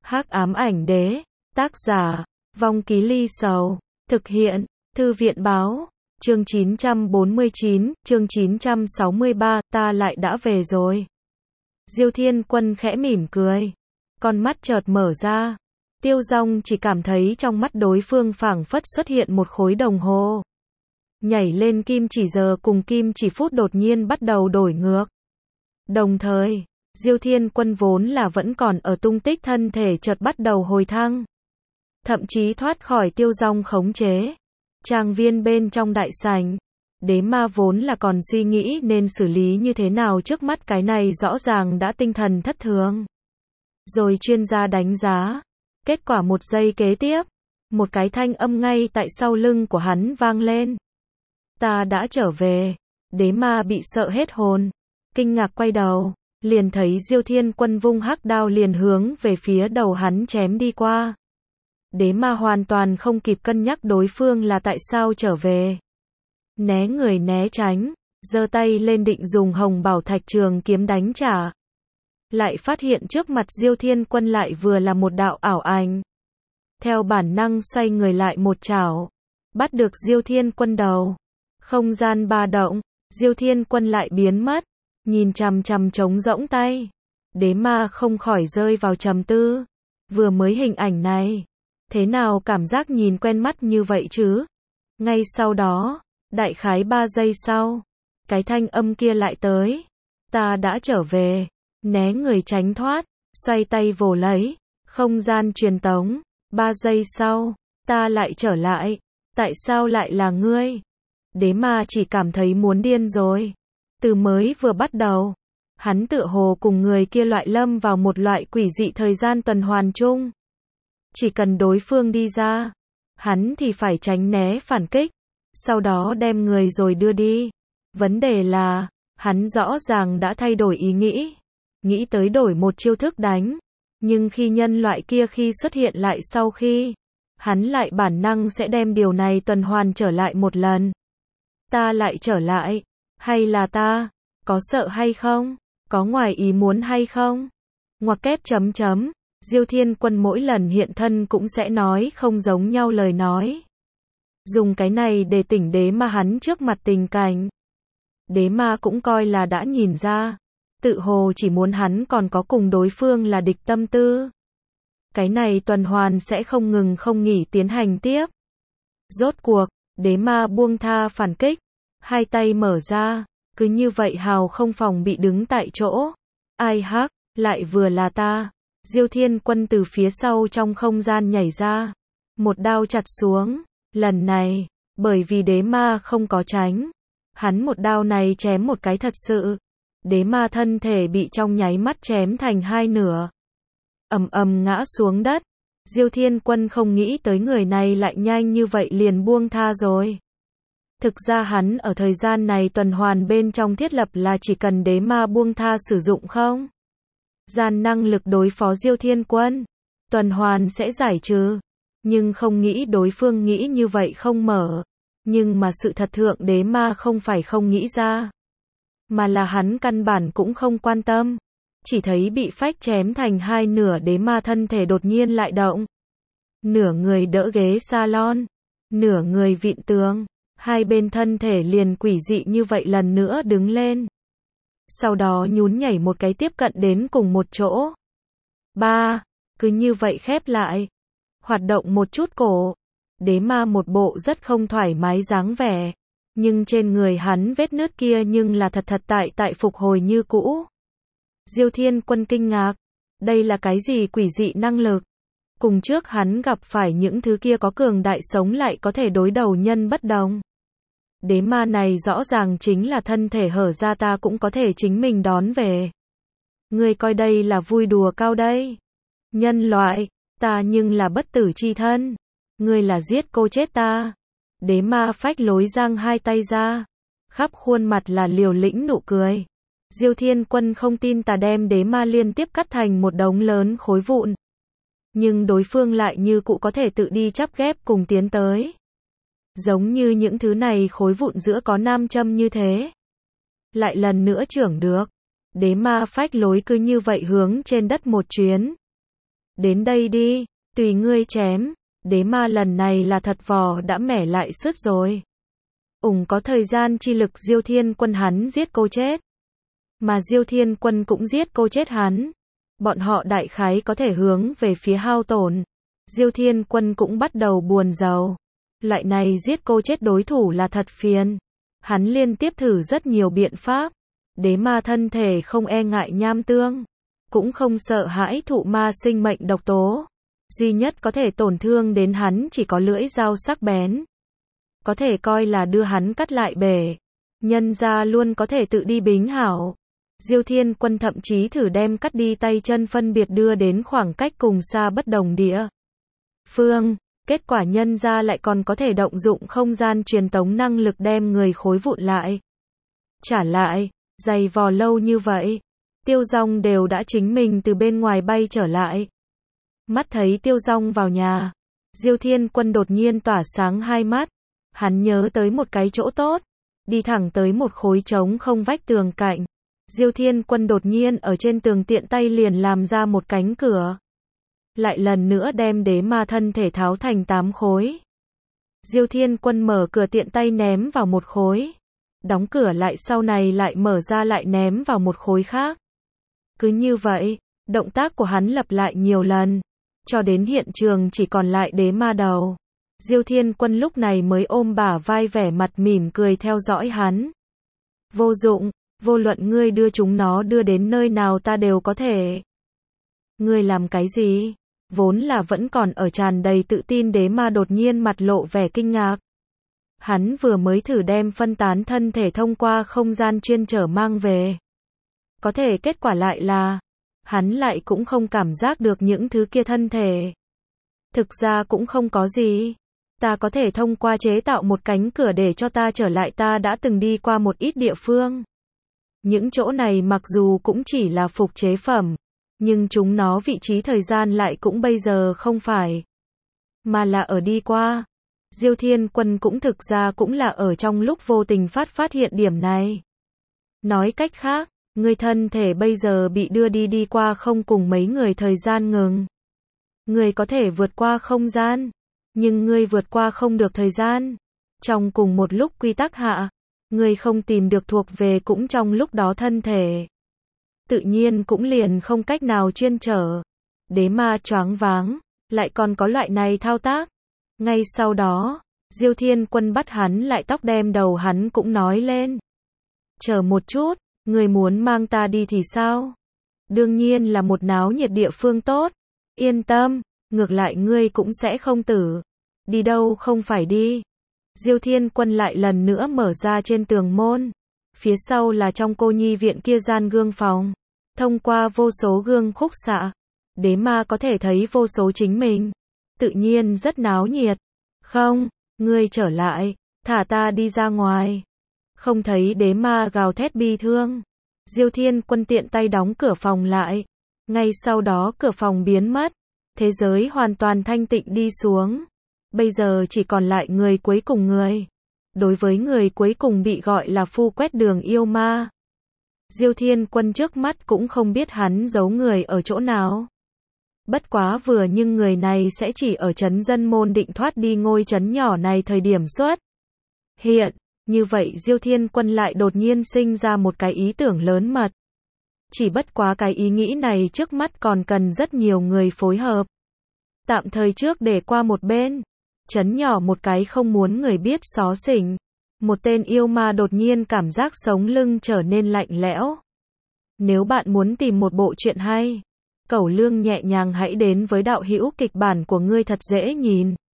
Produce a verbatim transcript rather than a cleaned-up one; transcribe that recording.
Hắc ám ảnh đế, tác giả, Vong Ký Ly Sầu, thực hiện, Thư viện báo, chương chín trăm bốn mươi chín, chương chín trăm sáu mươi ba, ta lại đã về rồi. Diêu Thiên Quân khẽ mỉm cười, con mắt chợt mở ra, Tiêu Dong chỉ cảm thấy trong mắt đối phương phảng phất xuất hiện một khối đồng hồ. Nhảy lên kim chỉ giờ cùng kim chỉ phút đột nhiên bắt đầu đổi ngược. Đồng thời, Diêu Thiên Quân vốn là vẫn còn ở tung tích thân thể chợt bắt đầu hồi thăng. Thậm chí thoát khỏi Tiêu Dong khống chế. Trang viên bên trong đại sảnh, đế ma vốn là còn suy nghĩ nên xử lý như thế nào trước mắt cái này rõ ràng đã tinh thần thất thường. Rồi chuyên gia đánh giá. Kết quả một giây kế tiếp, một cái thanh âm ngay tại sau lưng của hắn vang lên. Ta đã trở về. Đế ma bị sợ hết hồn. Kinh ngạc quay đầu, liền thấy Diêu Thiên Quân vung hắc đao liền hướng về phía đầu hắn chém đi qua. Đế ma hoàn toàn không kịp cân nhắc đối phương là tại sao trở về. Né người né tránh, giơ tay lên định dùng hồng bảo thạch trường kiếm đánh trả. Lại phát hiện trước mặt Diêu Thiên Quân lại vừa là một đạo ảo ảnh. Theo bản năng xoay người lại một chảo, bắt được Diêu Thiên Quân đầu. Không gian ba động, Diêu Thiên Quân lại biến mất, nhìn chằm chằm trống rỗng tay. Đế ma không khỏi rơi vào trầm tư. Vừa mới hình ảnh này, thế nào cảm giác nhìn quen mắt như vậy chứ? Ngay sau đó, đại khái ba giây sau, cái thanh âm kia lại tới. Ta đã trở về. Né người tránh thoát, xoay tay vồ lấy, không gian truyền tống. Ba giây sau, ta lại trở lại. Tại sao lại là ngươi? Đế ma chỉ cảm thấy muốn điên rồi. Từ mới vừa bắt đầu, hắn tựa hồ cùng người kia loại lâm vào một loại quỷ dị thời gian tuần hoàn chung. Chỉ cần đối phương đi ra, hắn thì phải tránh né phản kích, sau đó đem người rồi đưa đi. Vấn đề là, hắn rõ ràng đã thay đổi ý nghĩ, nghĩ tới đổi một chiêu thức đánh, nhưng khi nhân loại kia khi xuất hiện lại sau khi, hắn lại bản năng sẽ đem điều này tuần hoàn trở lại một lần. Ta lại trở lại, hay là ta, có sợ hay không, có ngoài ý muốn hay không? Ngoặc kép chấm chấm. Diêu Thiên Quân mỗi lần hiện thân cũng sẽ nói không giống nhau lời nói. Dùng cái này để tỉnh đế ma hắn trước mặt tình cảnh. Đế ma cũng coi là đã nhìn ra. Tự hồ chỉ muốn hắn còn có cùng đối phương là địch tâm tư. Cái này tuần hoàn sẽ không ngừng không nghỉ tiến hành tiếp. Rốt cuộc, đế ma buông tha phản kích. Hai tay mở ra, cứ như vậy hào không phòng bị đứng tại chỗ. Ai hắc, lại vừa là ta. Diêu Thiên Quân từ phía sau trong không gian nhảy ra, một đao chặt xuống. Lần này, bởi vì đế ma không có tránh, hắn một đao này chém một cái thật sự. Đế ma thân thể bị trong nháy mắt chém thành hai nửa, ầm ầm ngã xuống đất. Diêu Thiên Quân không nghĩ tới người này lại nhanh như vậy liền buông tha rồi. Thực ra hắn ở thời gian này tuần hoàn bên trong thiết lập là chỉ cần đế ma buông tha sử dụng không gian năng lực đối phó Diêu Thiên Quân, tuần hoàn sẽ giải trừ. Nhưng không nghĩ đối phương nghĩ như vậy không mở. Nhưng mà sự thật thượng đế ma không phải không nghĩ ra, mà là hắn căn bản cũng không quan tâm. Chỉ thấy bị phách chém thành hai nửa đế ma thân thể đột nhiên lại động. Nửa người đỡ ghế salon, nửa người vịn tường, hai bên thân thể liền quỷ dị như vậy lần nữa đứng lên. Sau đó nhún nhảy một cái tiếp cận đến cùng một chỗ. Ba, cứ như vậy khép lại. Hoạt động một chút cổ. Đế ma một bộ rất không thoải mái dáng vẻ. Nhưng trên người hắn vết nứt kia nhưng là thật thật tại tại phục hồi như cũ. Diêu Thiên Quân kinh ngạc. Đây là cái gì quỷ dị năng lực? Cùng trước hắn gặp phải những thứ kia có cường đại sống lại có thể đối đầu nhân bất đồng. Đế ma này rõ ràng chính là thân thể hở ra ta cũng có thể chính mình đón về. Ngươi coi đây là vui đùa cao đây. Nhân loại, ta nhưng là bất tử chi thân. Ngươi là giết cô chết ta. Đế ma phách lối giang hai tay ra. Khắp khuôn mặt là liều lĩnh nụ cười. Diêu Thiên Quân không tin ta đem đế ma liên tiếp cắt thành một đống lớn khối vụn. Nhưng đối phương lại như cụ có thể tự đi chắp ghép cùng tiến tới. Giống như những thứ này khối vụn giữa có nam châm như thế. Lại lần nữa trưởng được. Đế ma phách lối cứ như vậy hướng trên đất một chuyến. Đến đây đi, tùy ngươi chém. Đế ma lần này là thật vò đã mẻ lại sứt rồi. Ủng có thời gian chi lực Diêu Thiên Quân hắn giết cô chết. Mà Diêu Thiên Quân cũng giết cô chết hắn. Bọn họ đại khái có thể hướng về phía hao tổn. Diêu Thiên Quân cũng bắt đầu buồn rầu. Loại này giết cô chết đối thủ là thật phiền. Hắn liên tiếp thử rất nhiều biện pháp. Đế ma thân thể không e ngại nham tương. Cũng không sợ hãi thụ ma sinh mệnh độc tố. Duy nhất có thể tổn thương đến hắn chỉ có lưỡi dao sắc bén. Có thể coi là đưa hắn cắt lại bể. Nhân ra luôn có thể tự đi bính hảo. Diêu Thiên Quân thậm chí thử đem cắt đi tay chân phân biệt đưa đến khoảng cách cùng xa bất đồng địa phương. Kết quả nhân ra lại còn có thể động dụng không gian truyền tống năng lực đem người khối vụn lại. Trả lại, dày vò lâu như vậy. Tiêu Dong đều đã chính mình từ bên ngoài bay trở lại. Mắt thấy Tiêu Dong vào nhà. Diêu Thiên Quân đột nhiên tỏa sáng hai mắt. Hắn nhớ tới một cái chỗ tốt. Đi thẳng tới một khối trống không vách tường cạnh. Diêu Thiên Quân đột nhiên ở trên tường tiện tay liền làm ra một cánh cửa. Lại lần nữa đem đế ma thân thể tháo thành tám khối. Diêu Thiên Quân mở cửa tiện tay ném vào một khối. Đóng cửa lại sau này lại mở ra lại ném vào một khối khác. Cứ như vậy, động tác của hắn lặp lại nhiều lần. Cho đến hiện trường chỉ còn lại đế ma đầu. Diêu Thiên Quân lúc này mới ôm bả vai vẻ mặt mỉm cười theo dõi hắn. Vô dụng, vô luận ngươi đưa chúng nó đưa đến nơi nào ta đều có thể. Ngươi làm cái gì? Vốn là vẫn còn ở tràn đầy tự tin đế ma đột nhiên mặt lộ vẻ kinh ngạc. Hắn vừa mới thử đem phân tán thân thể thông qua không gian chuyên trở mang về. Có thể kết quả lại là, hắn lại cũng không cảm giác được những thứ kia thân thể. Thực ra cũng không có gì. Ta có thể thông qua chế tạo một cánh cửa để cho ta trở lại ta đã từng đi qua một ít địa phương. Những chỗ này mặc dù cũng chỉ là phục chế phẩm, nhưng chúng nó vị trí thời gian lại cũng bây giờ không phải, mà là ở đi qua. Diêu Thiên Quân cũng thực ra cũng là ở trong lúc vô tình phát phát hiện điểm này. Nói cách khác, người thân thể bây giờ bị đưa đi đi qua không cùng mấy người thời gian ngừng. Người có thể vượt qua không gian, nhưng ngươi vượt qua không được thời gian. Trong cùng một lúc quy tắc hạ, ngươi không tìm được thuộc về cũng trong lúc đó thân thể. Tự nhiên cũng liền không cách nào chuyên trở. Đế ma choáng váng, lại còn có loại này thao tác. Ngay sau đó, Diêu Thiên Quân bắt hắn lại tóc đem đầu hắn cũng nói lên. Chờ một chút, ngươi muốn mang ta đi thì sao? Đương nhiên là một náo nhiệt địa phương tốt. Yên tâm, ngược lại ngươi cũng sẽ không tử. Đi đâu không phải đi. Diêu Thiên Quân lại lần nữa mở ra trên tường môn. Phía sau là trong cô nhi viện kia gian gương phòng. Thông qua vô số gương khúc xạ, đế ma có thể thấy vô số chính mình. Tự nhiên rất náo nhiệt. Không, ngươi trở lại, thả ta đi ra ngoài. Không thấy đế ma gào thét bi thương. Diêu Thiên Quân tiện tay đóng cửa phòng lại. Ngay sau đó cửa phòng biến mất. Thế giới hoàn toàn thanh tịnh đi xuống. Bây giờ chỉ còn lại người cuối cùng người. Đối với người cuối cùng bị gọi là phu quét đường yêu ma. Diêu Thiên Quân trước mắt cũng không biết hắn giấu người ở chỗ nào. Bất quá vừa nhưng người này sẽ chỉ ở trấn Dân Môn định thoát đi ngôi trấn nhỏ này thời điểm xuất hiện. Như vậy Diêu Thiên Quân lại đột nhiên sinh ra một cái ý tưởng lớn mật. Chỉ bất quá cái ý nghĩ này trước mắt còn cần rất nhiều người phối hợp. Tạm thời trước để qua một bên. Trấn nhỏ một cái không muốn người biết xó xỉnh. Một tên yêu ma đột nhiên cảm giác sống lưng trở nên lạnh lẽo. Nếu bạn muốn tìm một bộ truyện hay, Cẩu Lương nhẹ nhàng hãy đến với đạo hữu kịch bản của ngươi thật dễ nhìn.